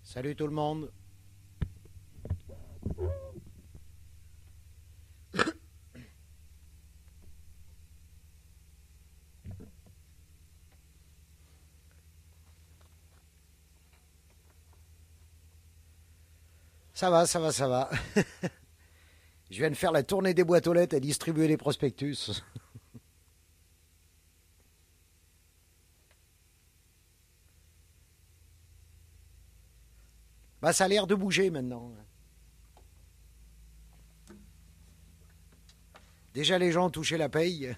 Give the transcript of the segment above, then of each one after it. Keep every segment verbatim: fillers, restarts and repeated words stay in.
Salut tout le monde. Ça va, ça va, ça va. Je viens de faire la tournée des boîtes aux lettres et distribuer les prospectus. Bah, ça a l'air de bouger maintenant. Déjà, les gens ont touché la paye.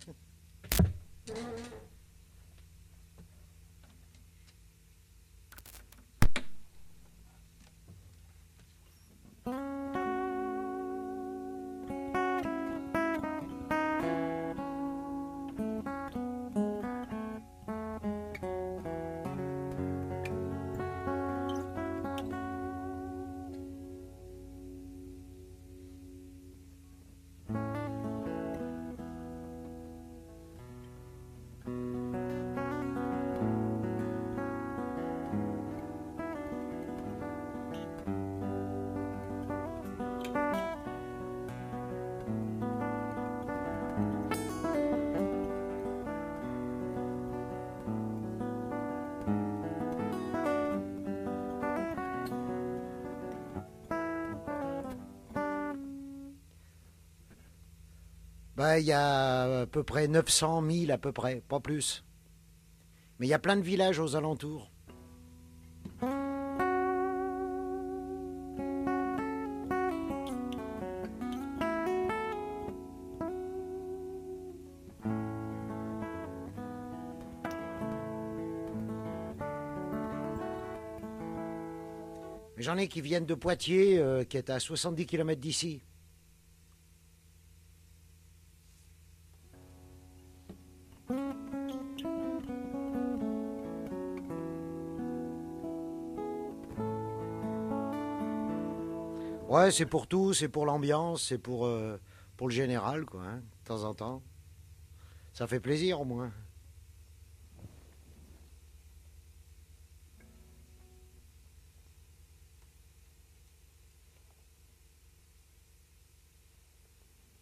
Bah, il y a à peu près neuf cent mille à peu près, pas plus. Mais il y a plein de villages aux alentours. J'en ai qui viennent de Poitiers, euh, qui est à soixante-dix kilomètres d'ici. Ouais, c'est pour tout, c'est pour l'ambiance, c'est pour, euh, pour le général, quoi, hein, de temps en temps. Ça fait plaisir au moins.